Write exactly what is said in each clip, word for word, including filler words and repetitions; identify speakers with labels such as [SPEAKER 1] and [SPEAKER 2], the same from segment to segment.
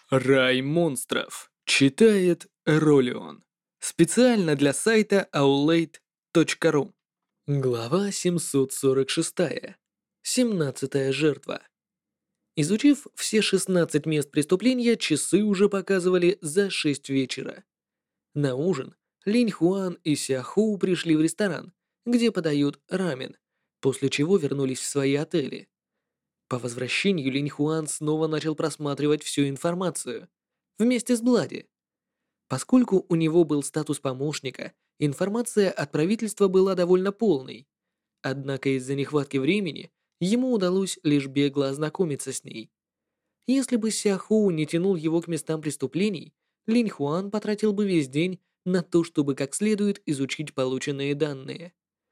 [SPEAKER 1] Рай монстров. Читает Ролион. Специально для сайта аулейт точка ру. Глава семьсот сорок шесть. Семнадцатая жертва. Изучив все шестнадцать мест преступления, часы уже показывали за шесть вечера. На ужин Линь Хуан и Ся Хоу пришли в ресторан, где подают рамен, после чего вернулись в свои отели. По возвращению Линь Хуан снова начал просматривать всю информацию вместе с Блади. Поскольку у него был статус помощника, информация от правительства была довольно полной. Однако из-за нехватки времени ему удалось лишь бегло ознакомиться с ней. Если бы Ся Хоу не тянул его к местам преступлений, Линь Хуан потратил бы весь день на то, чтобы как следует изучить полученные данные.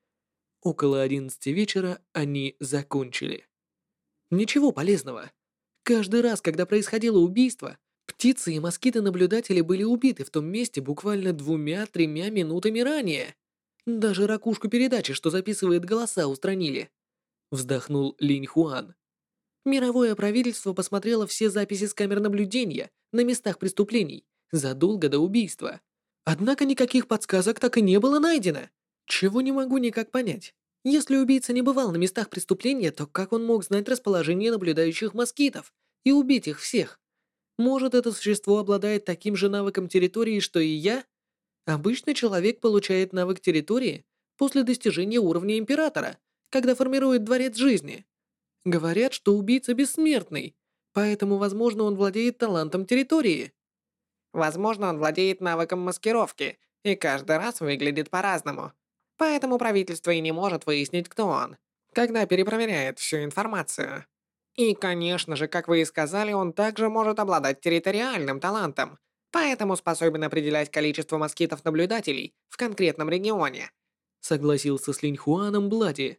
[SPEAKER 1] Около одиннадцати вечера они закончили. Ничего полезного. Каждый раз, когда происходило убийство, птицы и москиты-наблюдатели были убиты в том месте буквально двумя-тремя минутами ранее. Даже ракушку передачи, что записывает голоса, устранили. Вздохнул Линь Хуан. Мировое правительство посмотрело все записи с камер наблюдения на местах преступлений задолго до убийства. Однако никаких подсказок так и не было найдено. Чего не могу никак понять. Если убийца не бывал на местах преступления, то как он мог знать расположение наблюдающих москитов и убить их всех? Может, это существо обладает таким же навыком территории, что и я? Обычно человек получает навык территории после достижения уровня императора, когда формирует дворец жизни. Говорят, что убийца бессмертный, поэтому, возможно, он владеет талантом территории.
[SPEAKER 2] Возможно, он владеет навыком маскировки и каждый раз выглядит по-разному. Поэтому правительство и не может выяснить, кто он, когда перепроверяет всю информацию. И, конечно же, как вы и сказали, он также может обладать территориальным талантом, поэтому способен определять количество москитов-наблюдателей в конкретном регионе.
[SPEAKER 1] Согласился с Линь Хуаном Блади.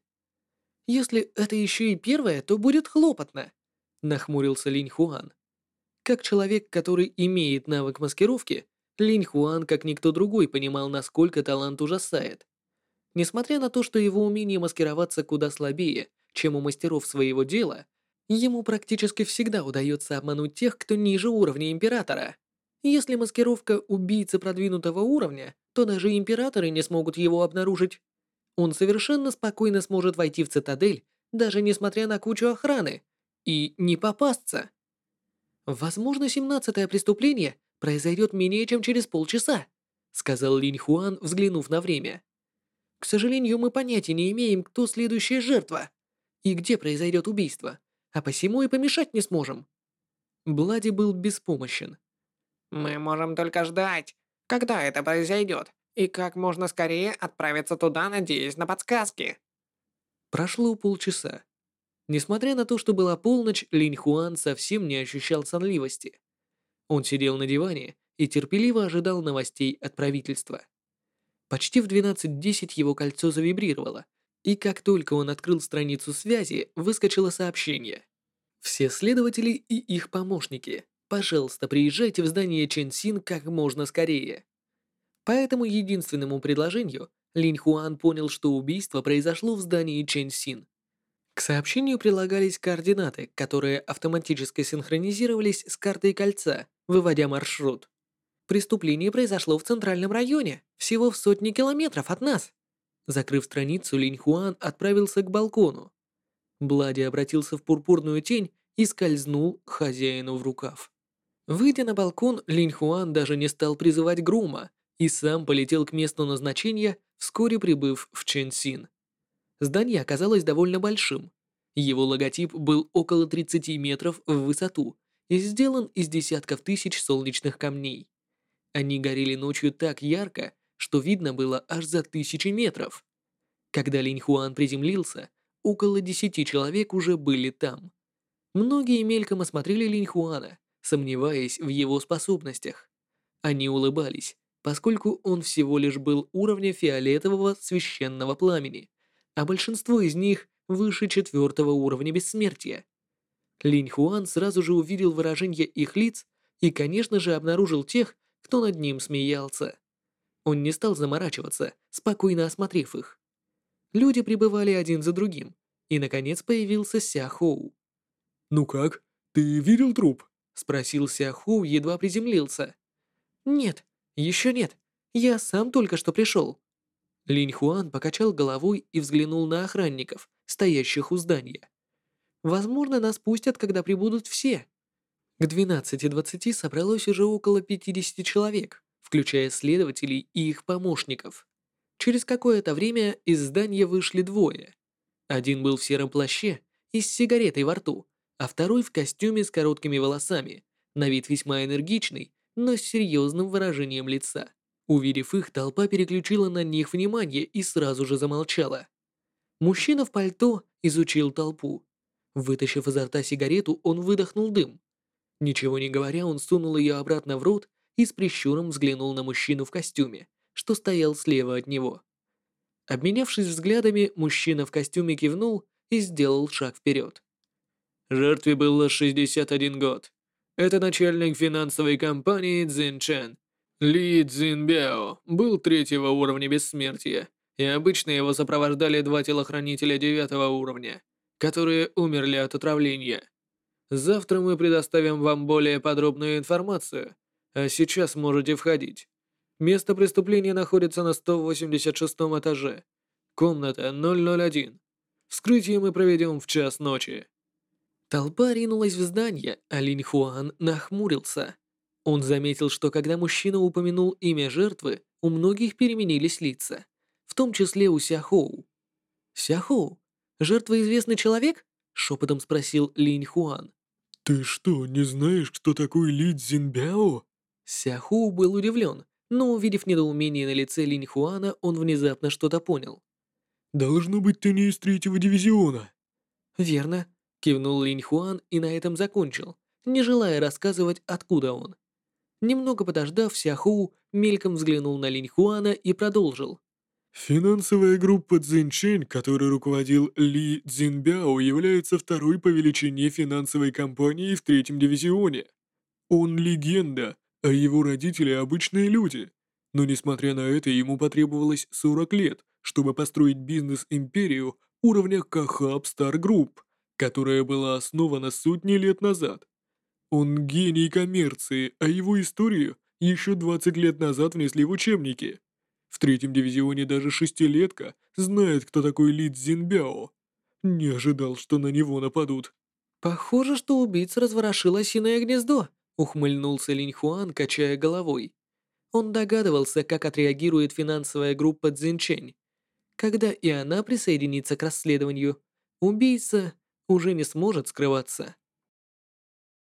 [SPEAKER 1] Если это еще и первое, то будет хлопотно, нахмурился Линь Хуан. Как человек, который имеет навык маскировки, Линь Хуан, как никто другой, понимал, насколько талант ужасает. Несмотря на то, что его умение маскироваться куда слабее, чем у мастеров своего дела, ему практически всегда удается обмануть тех, кто ниже уровня императора. Если маскировка убийцы продвинутого уровня, то даже императоры не смогут его обнаружить. Он совершенно спокойно сможет войти в цитадель, даже несмотря на кучу охраны, и не попасться. Возможно, семнадцатое преступление произойдет менее чем через полчаса, сказал Линь Хуан, взглянув на время. К сожалению, мы понятия не имеем, кто следующая жертва и где произойдет убийство, а посему и помешать не сможем. Блади был беспомощен.
[SPEAKER 2] Мы можем только ждать, когда это произойдет, и как можно скорее отправиться туда, надеясь на подсказки.
[SPEAKER 1] Прошло полчаса. Несмотря на то, что была полночь, Линь Хуан совсем не ощущал сонливости. Он сидел на диване и терпеливо ожидал новостей от правительства. Почти в двенадцать десять его кольцо завибрировало, и как только он открыл страницу связи, выскочило сообщение. Все следователи и их помощники, пожалуйста, приезжайте в здание Чэньсин как можно скорее. По этому единственному предложению Линь Хуан понял, что убийство произошло в здании Чэньсин. К сообщению прилагались координаты, которые автоматически синхронизировались с картой кольца, выводя маршрут. Преступление произошло в центральном районе, всего в сотне километров от нас. Закрыв страницу, Линь Хуан отправился к балкону. Блади обратился в пурпурную тень и скользнул хозяину в рукав. Выйдя на балкон, Линь Хуан даже не стал призывать Грума и сам полетел к месту назначения, вскоре прибыв в Чэньсин. Здание оказалось довольно большим. Его логотип был около тридцати метров в высоту и сделан из десятков тысяч солнечных камней. Они горели ночью так ярко, что видно было аж за тысячи метров. Когда Линь Хуан приземлился, около десяти человек уже были там. Многие мельком осмотрели Линь Хуана, сомневаясь в его способностях. Они улыбались, поскольку он всего лишь был уровня фиолетового священного пламени, а большинство из них выше четвертого уровня бессмертия. Линь Хуан сразу же увидел выражение их лиц и, конечно же, обнаружил тех, кто над ним смеялся. Он не стал заморачиваться, спокойно осмотрев их. Люди прибывали один за другим, и, наконец, появился Ся Хоу.
[SPEAKER 3] «Ну как? Ты видел труп?»
[SPEAKER 1] Спросил Сяху, едва приземлился. «Нет, еще нет. Я сам только что пришел». Линь Хуан покачал головой и взглянул на охранников, стоящих у здания. «Возможно, нас пустят, когда прибудут все». К двенадцати двадцати собралось уже около пятидесяти человек, включая следователей и их помощников. Через какое-то время из здания вышли двое. Один был в сером плаще и с сигаретой во рту, а второй в костюме с короткими волосами, на вид весьма энергичный, но с серьезным выражением лица. Увидев их, толпа переключила на них внимание и сразу же замолчала. Мужчина в пальто изучил толпу. Вытащив изо рта сигарету, он выдохнул дым. Ничего не говоря, он сунул ее обратно в рот и с прищуром взглянул на мужчину в костюме, что стоял слева от него. Обменявшись взглядами, мужчина в костюме кивнул и сделал шаг вперед. Жертве было шестьдесят один год. Это начальник финансовой компании Цзин Чен. Ли Цзинбяо был третьего уровня бессмертия, и обычно его сопровождали два телохранителя девятого уровня, которые умерли от отравления. Завтра мы предоставим вам более подробную информацию, а сейчас можете входить. Место преступления находится на сто восемьдесят шестом этаже. Комната ноль ноль один. Вскрытие мы проведем в час ночи. Толпа ринулась в здание, а Линь Хуан нахмурился. Он заметил, что когда мужчина упомянул имя жертвы, у многих переменились лица, в том числе у Сяхоу. «Сяхоу, жертва известный человек?» — шепотом спросил Линь Хуан.
[SPEAKER 3] «Ты что, не знаешь, кто такой Ли Цзинбяо?»
[SPEAKER 1] Сяхоу был удивлен, но, увидев недоумение на лице Линь Хуана, он внезапно что-то понял.
[SPEAKER 3] «Должно быть, ты не из третьего дивизиона».
[SPEAKER 1] «Верно», — кивнул Линь Хуан и на этом закончил, не желая рассказывать, откуда он. Немного подождав, Сяхоу мельком взглянул на Линь Хуана и продолжил.
[SPEAKER 3] Финансовая группа Цзиньчэнь, которой руководил Ли Цзинбяо, является второй по величине финансовой компанией в третьем дивизионе. Он легенда, а его родители обычные люди. Но несмотря на это, ему потребовалось сорок лет, чтобы построить бизнес-империю уровня Кахаб Star Group, которая была основана сотни лет назад. Он гений коммерции, а его историю еще двадцать лет назад внесли в учебники. В третьем дивизионе даже шестилетка знает, кто такой Ли Цзинбяо. Не ожидал, что на него нападут.
[SPEAKER 1] «Похоже, что убийца разворошил осиное гнездо», — ухмыльнулся Линь Хуан, качая головой. Он догадывался, как отреагирует финансовая группа Цзиньчэнь. Когда и она присоединится к расследованию, убийца уже не сможет скрываться.